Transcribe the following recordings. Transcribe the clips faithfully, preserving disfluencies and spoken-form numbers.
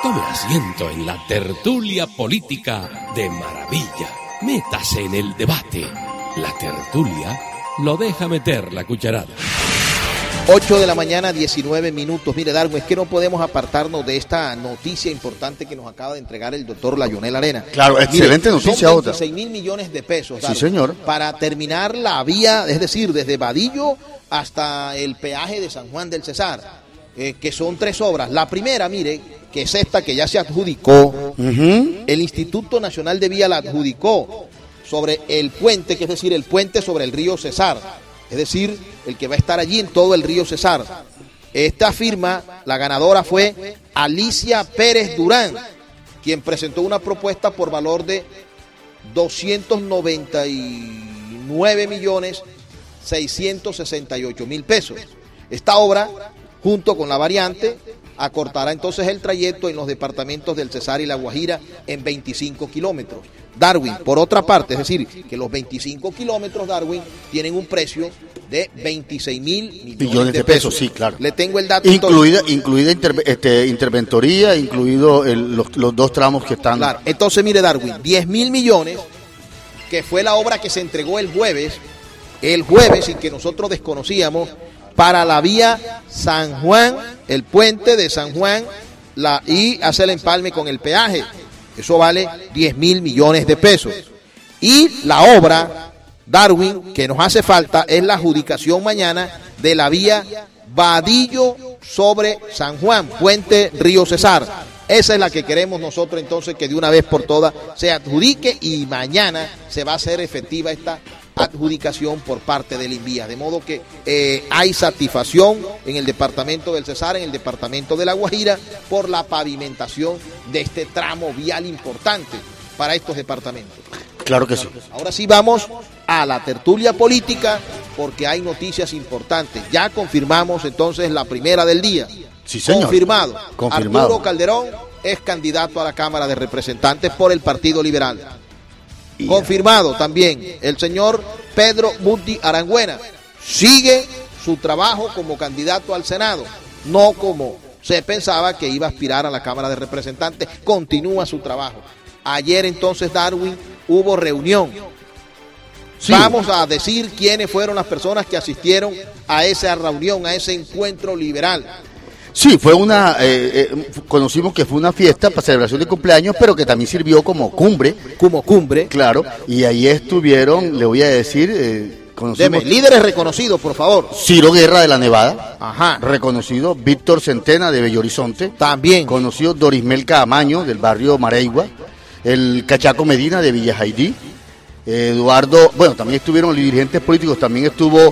Tome asiento en la tertulia política de Maravilla. Métase en el debate. La tertulia lo deja meter la cucharada. ocho de la mañana, diecinueve minutos. Mire, Darwin, es que no podemos apartarnos de esta noticia importante que nos acaba de entregar el doctor Layonel Arena. Claro, excelente Mire, noticia. Son veintiséis mil millones de pesos, Darwin, sí, señor, para terminar la vía, es decir, desde Vadillo hasta el peaje de San Juan del Cesar, eh, que son tres obras. La primera, mire, que es esta que ya se adjudicó, uh-huh. El Instituto Nacional de Vía la adjudicó sobre el puente, que es decir, el puente sobre el río Cesar, es decir, el que va a estar allí en todo el río Cesar. Esta firma, la ganadora fue Alicia Pérez Durán, quien presentó una propuesta por valor de doscientos noventa y nueve millones seiscientos sesenta y ocho mil pesos. Esta obra, junto con la variante, acortará entonces el trayecto en los departamentos del Cesar y La Guajira en veinticinco kilómetros. Darwin, por otra parte, es decir, que los veinticinco kilómetros, Darwin, tienen un precio de veintiséis mil millones, millones de, de pesos. pesos. Sí, claro. Le tengo el dato. Incluida, incluida inter, este, interventoría, incluido el, los, los dos tramos que están. Claro. Entonces, mire, Darwin, diez mil millones, que fue la obra que se entregó el jueves, el jueves, y que nosotros desconocíamos, para la vía San Juan, el puente de San Juan, la, y hace el empalme con el peaje. Eso vale diez mil millones de pesos. Y la obra, Darwin, que nos hace falta, es la adjudicación mañana de la vía Vadillo sobre San Juan, puente Río Cesar. Esa es la que queremos nosotros entonces que de una vez por todas se adjudique, y mañana se va a hacer efectiva esta adjudicación por parte del INVIA, de modo que eh, hay satisfacción en el departamento del Cesar, en el departamento de La Guajira, por la pavimentación de este tramo vial importante para estos departamentos. Claro que sí. Ahora sí vamos a la tertulia política, porque hay noticias importantes. Ya confirmamos entonces la primera del día. Sí, señor. Confirmado. Confirmado. Arturo Calderón es candidato a la Cámara de Representantes por el Partido Liberal. Yeah. Confirmado también el señor Pedro Muti Arangüena sigue su trabajo como candidato al Senado, no como se pensaba que iba a aspirar a la Cámara de Representantes, continúa su trabajo. Ayer entonces, Darwin, hubo reunión. Sí. Vamos a decir quiénes fueron las personas que asistieron a esa reunión, a ese encuentro liberal. Sí, fue una, eh, eh, conocimos que fue una fiesta para celebración de cumpleaños, pero que también sirvió como cumbre. Como cumbre. Claro, y ahí estuvieron, le voy a decir, eh, conocimos... Deme, líderes reconocidos, por favor. Ciro Guerra de la Nevada. Ajá. Reconocido. Víctor Centena de Bello Horizonte. También. Conocido. Dorismel Camaño del barrio Mareigua. El Cachaco Medina de Villa Jaidí. Eduardo, bueno, también estuvieron dirigentes políticos, también estuvo,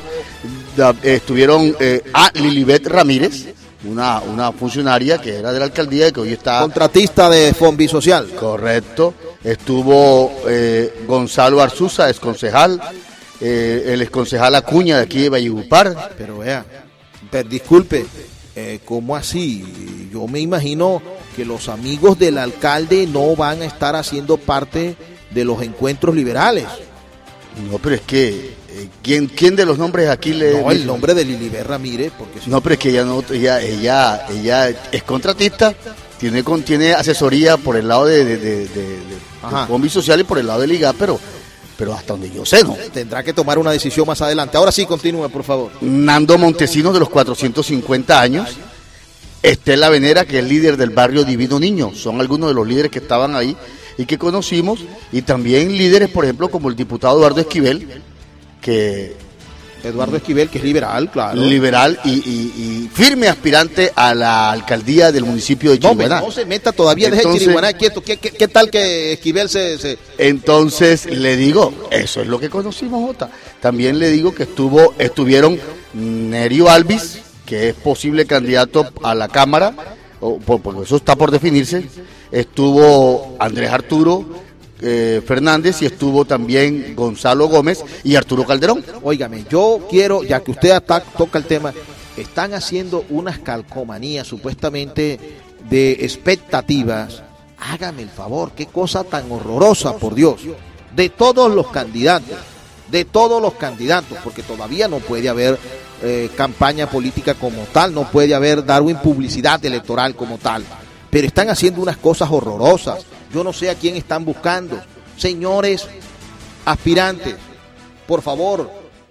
estuvieron eh, a Lilibet Ramírez, una, una funcionaria que era de la alcaldía y que hoy está... Contratista de Fombi Social. Correcto. Estuvo eh, Gonzalo Arzuza, exconcejal, eh, el exconcejal Acuña de aquí de Valledupar. Pero vea, pero disculpe, eh, ¿cómo así? Yo me imagino que los amigos del alcalde no van a estar haciendo parte de los encuentros liberales. No, pero es que eh, ¿quién, quién de los nombres aquí le... No, el nombre de Lilibet Ramírez, porque si no, pero es que ella no, ella, ella, ella es contratista, tiene, con, tiene asesoría por el lado de, de, de, de, de Fombi Social y por el lado del I G A, pero, pero hasta donde yo sé, ¿no? Tendrá que tomar una decisión más adelante. Ahora sí, continúe, por favor. Nando Montesinos, de los cuatrocientos cincuenta años. Estela Venera, que es líder del barrio Divino Niño. Son algunos de los líderes que estaban ahí y que conocimos, y también líderes, por ejemplo, como el diputado Eduardo Esquivel, que... Eduardo Esquivel, que es liberal, claro. Liberal y, y, y firme aspirante a la alcaldía del municipio de Chiriguaná. No, no se meta todavía, deje Chiriguaná quieto. ¿Qué, qué, ¿Qué tal que Esquivel se, se...? Entonces, le digo, eso es lo que conocimos, Jota. También le digo que estuvo, estuvieron Nerio Alvis, que es posible candidato a la Cámara, porque eso está por definirse. Estuvo Andrés Arturo eh, Fernández y estuvo también Gonzalo Gómez y Arturo Calderón. Óigame, yo quiero, ya que usted hasta toca el tema, están haciendo unas calcomanías supuestamente de expectativas. Hágame el favor, qué cosa tan horrorosa, por Dios, de todos los candidatos, de todos los candidatos, porque todavía no puede haber eh, campaña política como tal, no puede haber, Darwin, publicidad electoral como tal. pero están haciendo unas cosas horrorosas. Yo no sé a quién están buscando. Señores aspirantes, por favor,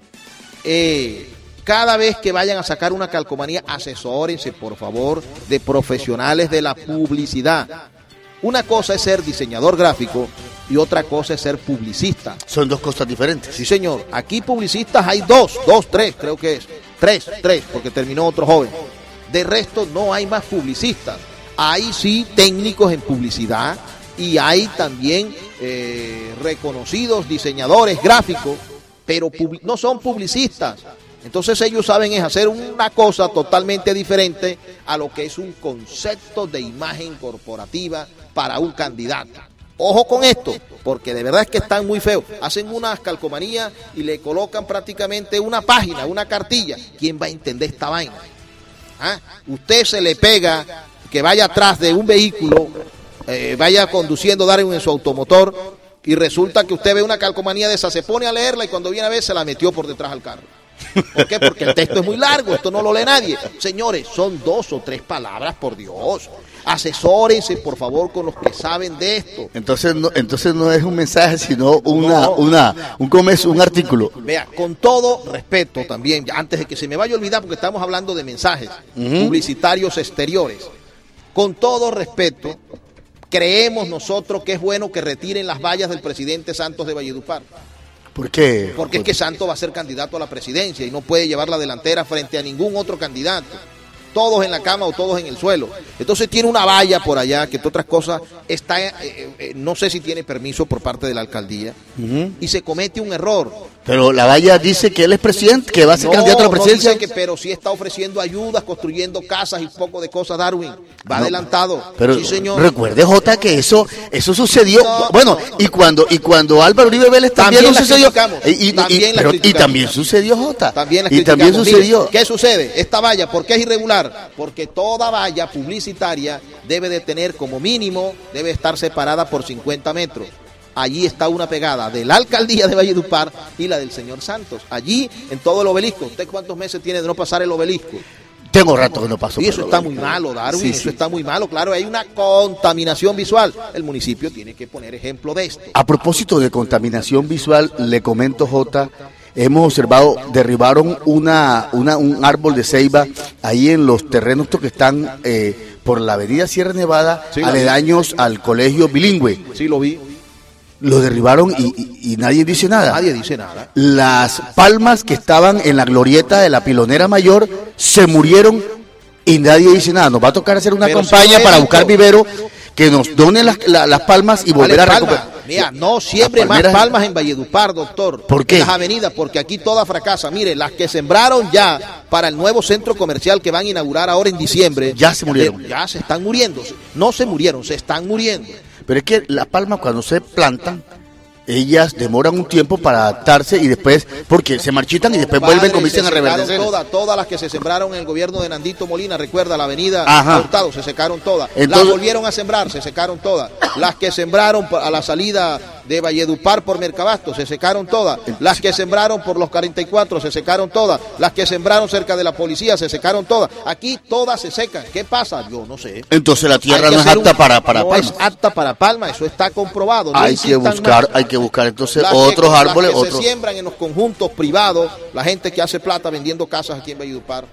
eh, cada vez que vayan a sacar una calcomanía, asesórense, por favor, de profesionales de la publicidad. Una cosa es ser diseñador gráfico y otra cosa es ser publicista. Son dos cosas diferentes. Sí, señor. Aquí publicistas hay dos, dos, tres, creo que es. Tres, tres, porque terminó otro joven. De resto, no hay más publicistas. Hay sí técnicos en publicidad y hay también eh, reconocidos diseñadores gráficos, pero no son publicistas. Entonces ellos saben es hacer una cosa totalmente diferente a lo que es un concepto de imagen corporativa para un candidato. Ojo con esto, porque de verdad es que están muy feos. Hacen unas calcomanías y le colocan prácticamente una página, una cartilla. ¿Quién va a entender esta vaina? ¿Ah? Usted se le pega que vaya atrás de un vehículo, eh, vaya conduciendo Darwin en su automotor y resulta que usted ve una calcomanía de esa, se pone a leerla y cuando viene a ver se la metió por detrás al carro. ¿Por qué? Porque el texto es muy largo, esto no lo lee nadie. Señores, son dos o tres palabras, por Dios. Asesórense, por favor, con los que saben de esto. Entonces no, entonces no es un mensaje, sino una, no. una, un comercio, un artículo. Vea, con todo respeto también, antes de que se me vaya a olvidar, porque estamos hablando de mensajes uh-huh. publicitarios exteriores. Con todo respeto, creemos nosotros que es bueno que retiren las vallas del presidente Santos de Valledupar. ¿Por qué? Porque es que Santos va a ser candidato a la presidencia y no puede llevar la delantera frente a ningún otro candidato. Todos en la cama o todos en el suelo. Entonces tiene una valla por allá, que entre otras cosas, está, eh, eh, no sé si tiene permiso por parte de la alcaldía, uh-huh. y se comete un error. Pero la valla dice que él es presidente, que va a ser no, candidato a la presidencia. No dice que, pero sí está ofreciendo ayudas, construyendo casas y poco de cosas, Darwin. Va no, adelantado. Pero sí, señor. Recuerde, Jota, que eso eso sucedió. No, bueno, no. y cuando y cuando Álvaro Uribe Vélez también, también lo sucedió. Y, y, también y, pero, y también sucedió, Jota. También y también sucedió. Mire, ¿qué sucede? Esta valla, ¿por qué es irregular? Porque toda valla publicitaria debe de tener como mínimo, debe estar separada por cincuenta metros. Allí está una pegada de la alcaldía de Valledupar y la del señor Santos. Allí, en todo el obelisco. ¿Usted cuántos meses tiene de no pasar el obelisco? Tengo rato que no paso. Y eso está muy malo, Darwin, sí, eso sí. está muy malo. Claro, hay una contaminación visual. El municipio tiene que poner ejemplo de esto. A propósito de contaminación visual, le comento, Jota, hemos observado, derribaron una, una un árbol de ceiba ahí en los terrenos que están eh, por la avenida Sierra Nevada, sí, aledaños al colegio bilingüe. Sí, lo vi. Lo derribaron y, y, y nadie dice nada. Nadie dice nada. Las palmas que estaban en la glorieta de la Pilonera Mayor se murieron y nadie dice nada. Nos va a tocar hacer una Pero campaña si para buscar vivero que nos donen las, la, las palmas y volver a recuperar. Mira, no siempre más palmas en Valledupar, doctor. ¿Por qué? En las avenidas, porque aquí toda fracasa. Mire, las que sembraron ya para el nuevo centro comercial que van a inaugurar ahora en diciembre. Ya se murieron. Ya se están muriendo. No se murieron, se están muriendo. Pero es que las palmas cuando se plantan, ellas demoran un tiempo para adaptarse y después, porque se marchitan y después Padre, vuelven, comienzan a reverdecer. Todas, todas las que se sembraron en el gobierno de Nandito Molina, recuerda, la avenida Hurtado, se secaron todas. Entonces, las volvieron a sembrar, se secaron todas. Las que sembraron a la salida de Valledupar por Mercabasto, se secaron todas. Las que sembraron por los cuarenta y cuatro, se secaron todas. Las que sembraron cerca de la policía, se secaron todas. Aquí todas se secan. ¿Qué pasa? Yo no sé. Entonces la tierra no es apta un, para, para no palma. No es apta para palma, eso está comprobado. No hay que buscar, más. hay que buscar entonces las otros que, árboles. Las que otros... se siembran en los conjuntos privados, la gente que hace plata vendiendo casas aquí en Valledupar,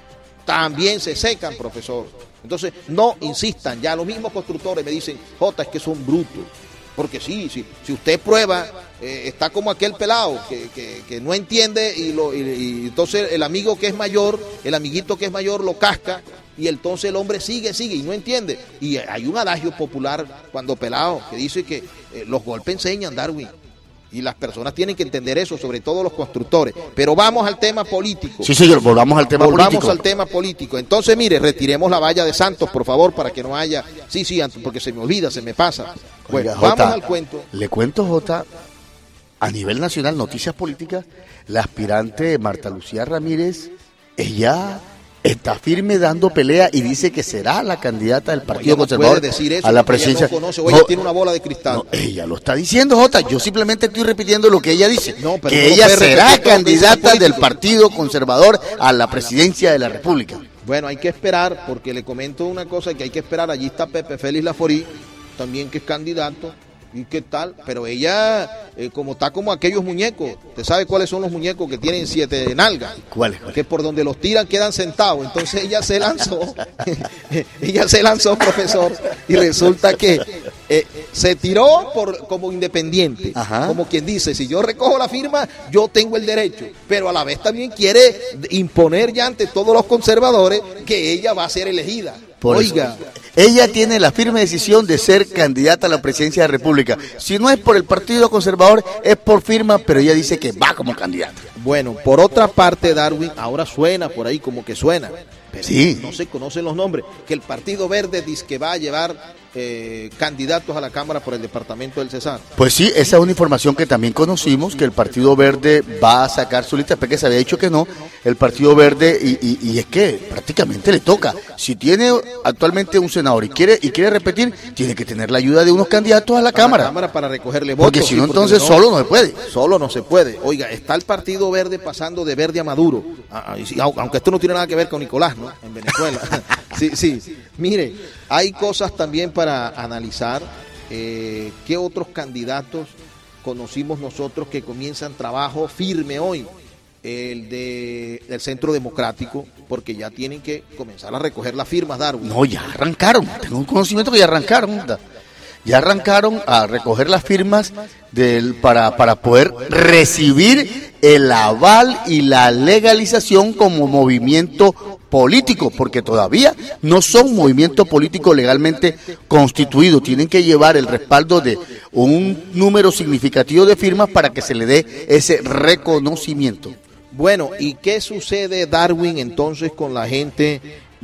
también se secan, profesor. Entonces, no insistan. Ya los mismos constructores me dicen, Jota, es que son brutos. Porque sí, sí, si usted prueba, eh, está como aquel pelado que, que, que no entiende y, lo, y, y entonces el amigo que es mayor, el amiguito que es mayor lo casca y entonces el hombre sigue, sigue y no entiende. Y hay un adagio popular cuando pelado que dice que eh, los golpes enseñan, Darwin. Y las personas tienen que entender eso, sobre todo los constructores. Pero vamos al tema político. Sí, señor, volvamos al tema volvamos político. Volvamos al tema político. Entonces, mire, retiremos la valla de Santos, por favor, para que no haya... Sí, sí, porque se me olvida, se me pasa. Bueno, Oiga, vamos Jota, al cuento. Le cuento, Jota, a nivel nacional, noticias políticas, la aspirante Marta Lucía Ramírez, ella... está firme dando pelea y dice que será la candidata del Partido no Conservador decir eso, a la presidencia. Ella no conoce, o ella no, tiene una bola de cristal. No, ella lo está diciendo, Jota. Yo simplemente estoy repitiendo lo que ella dice. No, que ella será candidata del Partido Conservador a la presidencia de la República. Bueno, hay que esperar, porque le comento una cosa, que hay que esperar. Allí está Pepe Félix Laforí, también que es candidato. ¿Y qué tal? Pero ella, eh, como está como aquellos muñecos, ¿usted sabe cuáles son los muñecos que tienen siete nalgas? ¿Cuáles? ¿Cuál? Que por donde los tiran quedan sentados. Entonces ella se lanzó, ella se lanzó, profesor, y resulta que eh, se tiró por como independiente. Ajá. Como quien dice, si yo recojo la firma, yo tengo el derecho. Pero a la vez también quiere imponer ya ante todos los conservadores que ella va a ser elegida. Por Oiga. Eso, ella tiene la firme decisión de ser candidata a la presidencia de la República. Si no es por el Partido Conservador, es por firma, pero ella dice que va como candidata. Bueno, por otra parte, Darwin, ahora suena por ahí como que suena. Pero sí. No se conocen los nombres. Que el Partido Verde dice que va a llevar eh, candidatos a la Cámara por el departamento del Cesar. Pues sí, esa es una información que también conocimos, que el Partido Verde va a sacar su lista, porque se había dicho que no, el Partido Verde, y, y, y es que prácticamente le toca. Si tiene actualmente un senador y quiere y quiere repetir, tiene que tener la ayuda de unos candidatos a la a Cámara. La Cámara para recogerle votos. Porque si no, sí, porque entonces no, solo no se puede. Solo no se puede. Oiga, está el Partido Verde pasando de verde a maduro. Aunque esto no tiene nada que ver con Nicolás, ¿no? En Venezuela. Sí, sí. Mire, hay cosas también para analizar. Eh, ¿Qué otros candidatos conocimos nosotros que comienzan trabajo firme hoy? El de, del Centro Democrático, porque ya tienen que comenzar a recoger las firmas, Darwin. No, ya arrancaron. Tengo un conocimiento que ya arrancaron. Ya arrancaron a recoger las firmas del, para, para poder recibir el aval y la legalización como movimiento político, porque todavía no son movimiento político legalmente constituido. Tienen que llevar el respaldo de un número significativo de firmas para que se le dé ese reconocimiento. Bueno, ¿y qué sucede, Darwin, entonces con la gente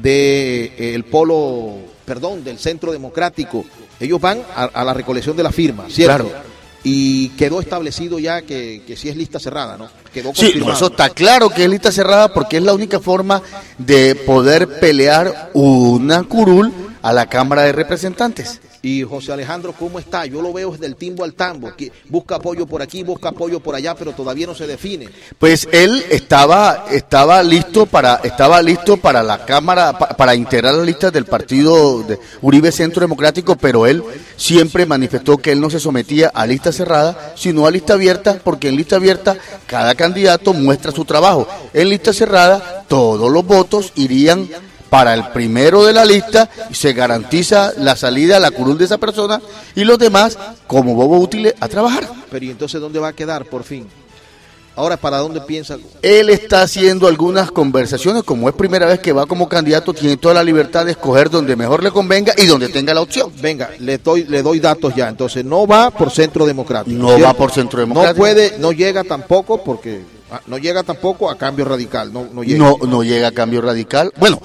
del eh, polo, perdón, del Centro Democrático? Ellos van a, a la recolección de la firma, ¿cierto? Claro. Y quedó establecido ya que, que sí es lista cerrada, ¿no? Quedó sí, no, eso está claro que es lista cerrada, porque es la única forma de poder pelear una curul a la Cámara de Representantes. Y José Alejandro, ¿cómo está? Yo lo veo desde el timbo al tambo, que busca apoyo por aquí, busca apoyo por allá, pero todavía no se define. Pues él estaba estaba listo para estaba listo para la Cámara, para, para integrar las listas del partido de Uribe Centro Democrático, pero él siempre manifestó que él no se sometía a lista cerrada, sino a lista abierta, porque en lista abierta cada candidato muestra su trabajo. En lista cerrada todos los votos irían para el primero de la lista, y se garantiza la salida a la curul de esa persona, y los demás, como bobos útiles, a trabajar. Pero ¿y entonces dónde va a quedar, por fin? Ahora, ¿para dónde piensa? Él está haciendo algunas conversaciones, como es primera vez que va como candidato, tiene toda la libertad de escoger donde mejor le convenga y donde tenga la opción. Venga, le doy, le doy datos ya, entonces no va por Centro Democrático. No ¿cierto? Va por Centro Democrático. No puede, no llega tampoco, porque no llega tampoco a Cambio Radical, no, no llega. No, no llega a Cambio Radical, bueno,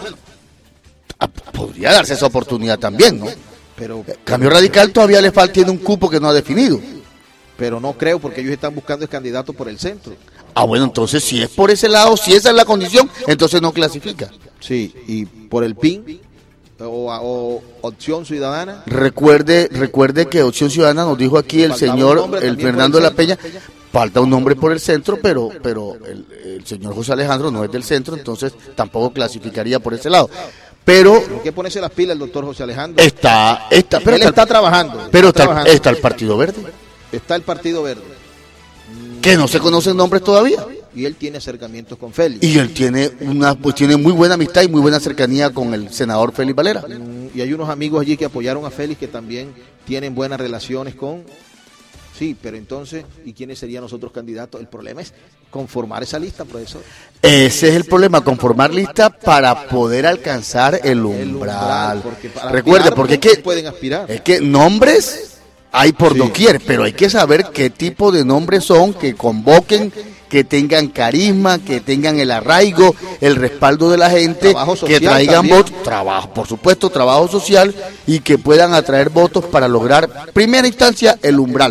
podría darse esa oportunidad también, ¿no? Pero Cambio Radical todavía le falta, tiene un cupo que no ha definido. Pero no creo, porque ellos están buscando el candidato por el centro. Ah, bueno, entonces si es por ese lado, si esa es la condición, entonces no clasifica. Sí, y por el P I N o, o Opción Ciudadana. Recuerde, recuerde que Opción Ciudadana nos dijo aquí el señor, el Fernando de la Peña, falta un nombre por el centro, pero pero el, el señor José Alejandro no es del centro, entonces tampoco clasificaría por ese lado. Pero hay que ponerse las pilas el doctor José Alejandro. Está, está, pero él está, está trabajando. Pero está, está, trabajando. está el Partido Verde. Está el Partido Verde. Que no se conocen nombres todavía. Y él tiene acercamientos con Félix. Y él tiene una, pues tiene muy buena amistad y muy buena cercanía con el senador Félix Valera. Y hay unos amigos allí que apoyaron a Félix que también tienen buenas relaciones con. Sí, pero entonces, ¿y quiénes serían los otros candidatos? El problema es conformar esa lista, profesor. Ese es el problema, conformar lista para poder alcanzar el umbral. El umbral porque recuerde, porque es que pueden aspirar. Es que nombres hay por sí. doquier, pero hay que saber qué tipo de nombres son, que convoquen, que tengan carisma, que tengan el arraigo, el respaldo de la gente, que traigan votos, trabajo, por supuesto, trabajo social, y que puedan atraer votos para lograr, primera instancia, el umbral.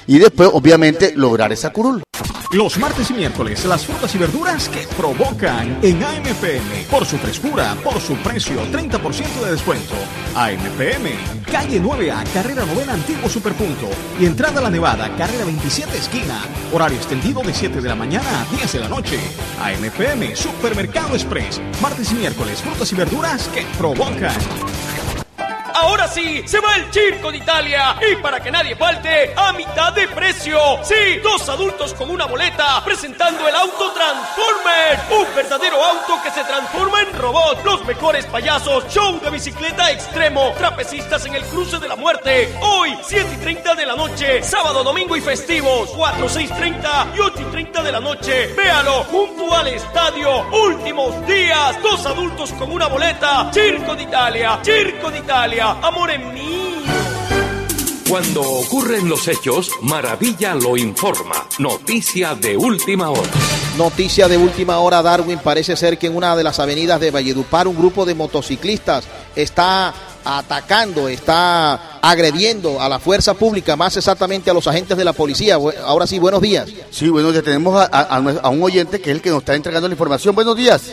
y después, obviamente, lograr esa curul. Los martes y miércoles, las frutas y verduras que provocan en A M P M. Por su frescura, por su precio, treinta por ciento de descuento. A M P M, calle nueve A, carrera novena, antiguo Superpunto. Y entrada a La Nevada, carrera veintisiete, esquina. Horario extendido de siete de la mañana a diez de la noche. A M P M, Supermercado Express. Martes y miércoles, frutas y verduras que provocan. Ahora sí, se va el Circo de Italia y para que nadie falte, a mitad de precio. Sí, dos adultos con una boleta presentando el auto Transformer, un verdadero auto que se transforma en robot. Los mejores payasos, show de bicicleta extremo, trapecistas en el cruce de la muerte. Hoy, siete y treinta de la noche, sábado, domingo y festivos, cuatro, seis, treinta y ocho y treinta de la noche. Véalo junto al estadio. Últimos días, dos adultos con una boleta. Circo de Italia, Circo de Italia. Amor mío. Cuando ocurren los hechos, Maravilla lo informa. Noticia de última hora. Noticia de última hora, Darwin. Parece ser que en una de las avenidas de Valledupar un grupo de motociclistas está atacando, está agrediendo a la fuerza pública, más exactamente a los agentes de la policía. Ahora sí, buenos días. Sí, buenos días. Tenemos a, a, a un oyente que es el que nos está entregando la información. Buenos días.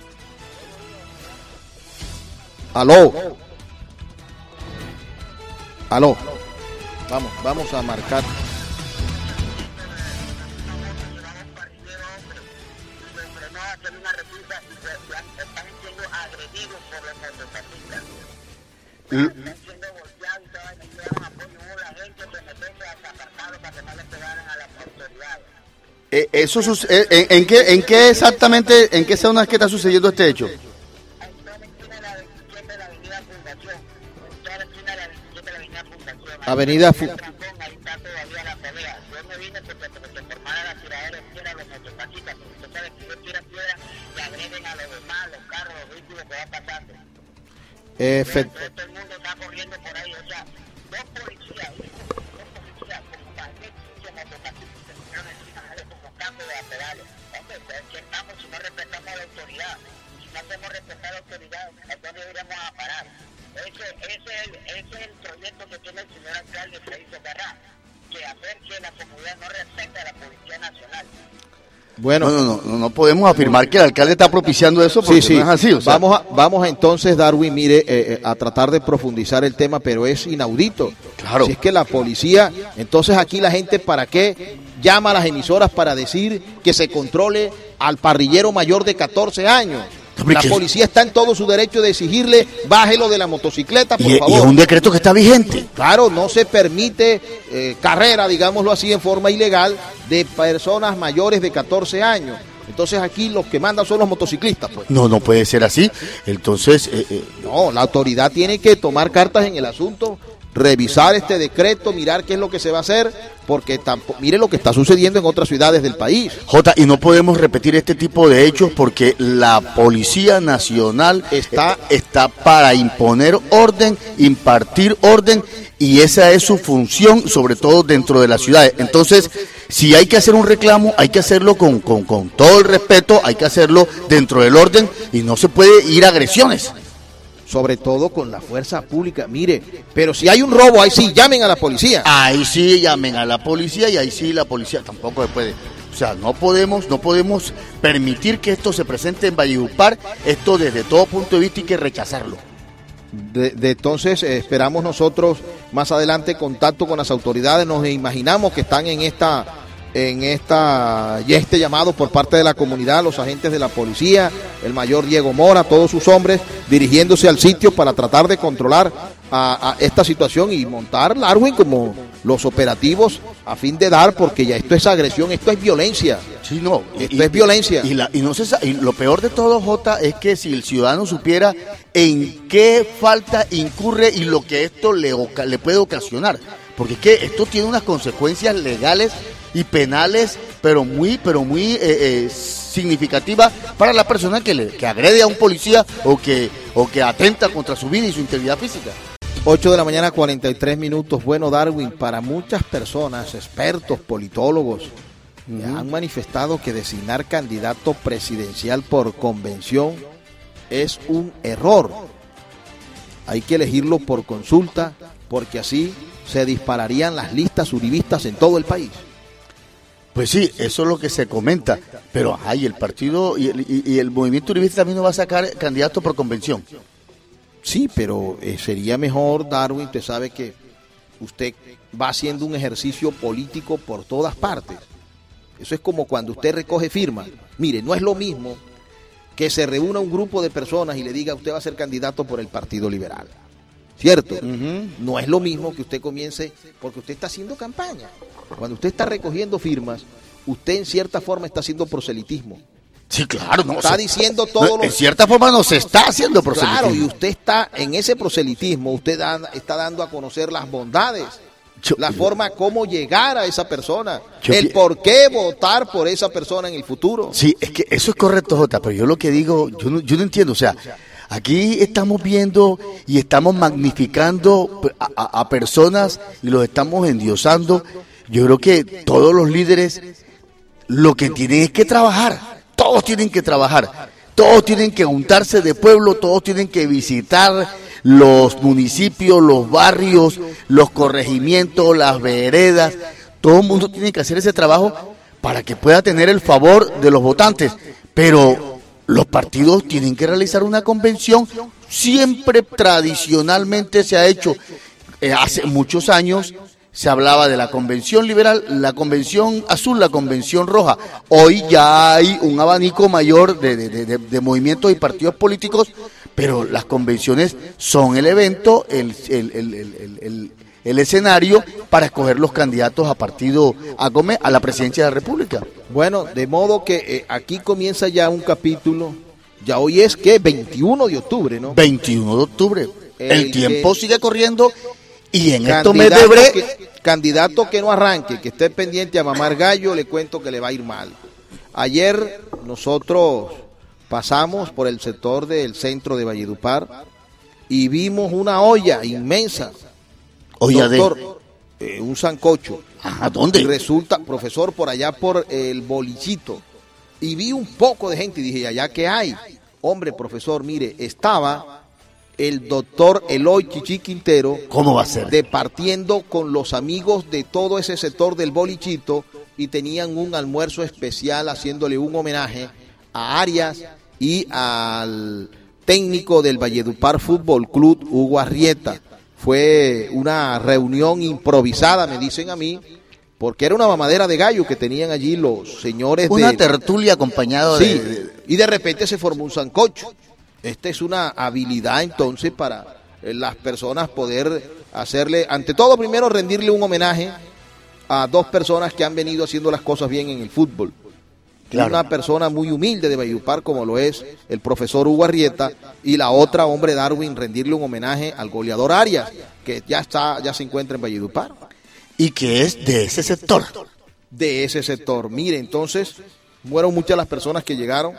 Aló. Aló. Vamos, vamos a marcar. Eh, eso sucede, en, en qué en qué exactamente en qué zona es que está sucediendo este hecho? Avenida Fu Efect... Todo el mundo está corriendo por ahí, o sea, dos policías, dos policías, como paquetes, como mototaxistas, se pusieron encima de los cambios de pedales. Hombre, pues que estamos, si no respetamos a la autoridad, si no hacemos respetar a la autoridad, entonces iremos a parar. Ese, ese, ese es el proyecto que tiene el señor alcalde Fredito Garrá, que hacer que la comunidad no respete a la Policía Nacional. Bueno, no, no, no, no podemos afirmar que el alcalde está propiciando eso porque sí, sí. no es así. O sea. Vamos a, vamos a entonces, Darwin, mire, eh, eh, a tratar de profundizar el tema, pero es inaudito. Claro. Si es que la policía, entonces aquí la gente, ¿para qué llama a las emisoras para decir que se controle al parrillero mayor de catorce años? La policía está en todo su derecho de exigirle, bájelo de la motocicleta, por y, favor. Y es un decreto que está vigente. Claro, no se permite eh, carrera, digámoslo así, en forma ilegal de personas mayores de catorce años. Entonces aquí los que mandan son los motociclistas, pues. No, no puede ser así. Entonces... Eh, eh. No, la autoridad tiene que tomar cartas en el asunto, revisar este decreto, mirar qué es lo que se va a hacer, porque tampoco, mire lo que está sucediendo en otras ciudades del país. Jota, y no podemos repetir este tipo de hechos porque la Policía Nacional está, está para imponer orden, impartir orden, y esa es su función, sobre todo dentro de las ciudades. Entonces, si hay que hacer un reclamo, hay que hacerlo con, con, con todo el respeto, hay que hacerlo dentro del orden, y no se puede ir a agresiones. Sobre todo con la fuerza pública, mire, pero si hay un robo, ahí sí, llamen a la policía. Ahí sí, llamen a la policía y ahí sí la policía tampoco se puede. O sea, no podemos, no podemos permitir que esto se presente en Valledupar, esto desde todo punto de vista hay que rechazarlo. De, de entonces eh, esperamos nosotros más adelante contacto con las autoridades, nos imaginamos que están en esta... en esta y este llamado por parte de la comunidad, los agentes de la policía, el mayor Diego Mora, todos sus hombres dirigiéndose al sitio para tratar de controlar a, a esta situación y montar, Darwin, como los operativos a fin de dar, porque ya esto es agresión, esto es violencia. Sí, no, esto y, es violencia. Y, la, y, no se, y lo peor de todo, Jota, es que si el ciudadano supiera en qué falta incurre y lo que esto le, le puede ocasionar, porque es que esto tiene unas consecuencias legales y penales, pero muy, pero muy eh, eh, significativa para la persona que, le, que agrede a un policía o que, o que atenta contra su vida y su integridad física. ocho de la mañana, cuarenta y tres minutos. Bueno, Darwin, para muchas personas, expertos, politólogos, uh-huh. han manifestado que designar candidato presidencial por convención es un error. Hay que elegirlo por consulta, porque así se dispararían las listas uribistas en todo el país. Pues sí, eso es lo que se comenta, pero ay, el partido y el, y, y el movimiento uribista también no va a sacar candidato por convención. Sí, pero eh, sería mejor, Darwin, usted sabe que usted va haciendo un ejercicio político por todas partes. Eso es como cuando usted recoge firmas. Mire, no es lo mismo que se reúna un grupo de personas y le diga usted va a ser candidato por el Partido Liberal. ¿Cierto? Uh-huh. No es lo mismo que usted comience, porque usted está haciendo campaña. Cuando usted está recogiendo firmas, usted en cierta forma está haciendo proselitismo. Sí, claro. No, está o sea, diciendo todo no, lo... En cierta forma no se está haciendo proselitismo. Claro, y usted está en ese proselitismo, usted da, está dando a conocer las bondades, yo, la yo, forma cómo llegar a esa persona, yo, el por qué votar por esa persona en el futuro. Sí, es que eso es correcto, Jota, pero yo lo que digo, yo no, yo no entiendo, o sea... Aquí estamos viendo y estamos magnificando a, a, a personas y los estamos endiosando. Yo creo que todos los líderes lo que tienen es que trabajar. Todos tienen que trabajar. Todos tienen que juntarse de pueblo, todos tienen que visitar los municipios, los barrios, los corregimientos, las veredas. Todo el mundo tiene que hacer ese trabajo para que pueda tener el favor de los votantes. Pero... los partidos tienen que realizar una convención, siempre tradicionalmente se ha hecho, eh, hace muchos años se hablaba de la convención liberal, la convención azul, la convención roja. Hoy ya hay un abanico mayor de, de, de, de movimientos y partidos políticos, pero las convenciones son el evento, el, el, el, el, el, el, el escenario para escoger los candidatos a partido a, Gómez, a la presidencia de la República. Bueno, de modo que eh, aquí comienza ya un capítulo, ya hoy es que veintiuno de octubre, ¿no? veintiuno de octubre, el, el tiempo que, sigue corriendo y en estos meses de breve... Que, candidato que no arranque, que esté pendiente a mamar gallo, le cuento que le va a ir mal. Ayer nosotros pasamos por el sector del centro de Valledupar y vimos una olla inmensa. ¿Olla Doctor, de...? Eh, un sancocho. ¿A dónde? Y resulta, profesor, por allá por el Bolichito. Y vi un poco de gente y dije, ¿allá qué hay? Hombre, profesor, mire, estaba el doctor Eloy Chichi Quintero. ¿Cómo va a ser? Departiendo con los amigos de todo ese sector del Bolichito y tenían un almuerzo especial haciéndole un homenaje a Arias y al técnico del Valledupar Fútbol Club, Hugo Arrieta. Fue una reunión improvisada, me dicen a mí, porque era una mamadera de gallo que tenían allí los señores de... Una tertulia acompañada sí, de... y de repente se formó un sancocho. Esta es una habilidad entonces para eh, las personas poder hacerle, ante todo primero rendirle un homenaje a dos personas que han venido haciendo las cosas bien en el fútbol. Claro. Una persona muy humilde de Valledupar como lo es el profesor Hugo Arrieta y la otra, hombre, Darwin, rendirle un homenaje al goleador Arias, que ya está, ya se encuentra en Valledupar. Y que es de ese sector. De ese sector. Mire, entonces, fueron muchas las personas que llegaron.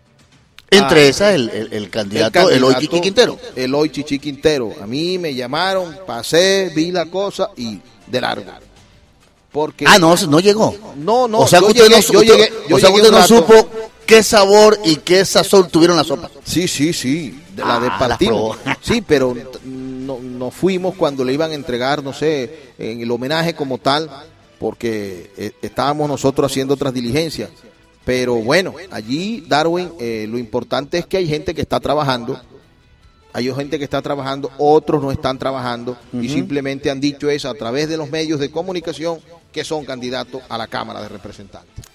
Entre ah, esas el, el, el candidato, el Eloy Chichi Quintero. Eloy Chichi Quintero. A mí me llamaron, pasé, vi la cosa y de largo. Porque, ah, no, no llegó. No, no, o sea, yo usted llegué, no, yo usted, llegué, yo o sea, llegué usted no rato. supo qué sabor y qué sazón tuvieron las sopas. Sí, sí, sí, de la ah, departimos. Sí, pero no, no fuimos cuando le iban a entregar, no sé, en el homenaje como tal, porque eh, estábamos nosotros haciendo otras diligencias. Pero bueno, allí, Darwin, eh, lo importante es que hay gente que está trabajando, hay gente que está trabajando, otros no están trabajando, uh-huh. y simplemente han dicho eso a través de los medios de comunicación que son candidatos a la Cámara de Representantes.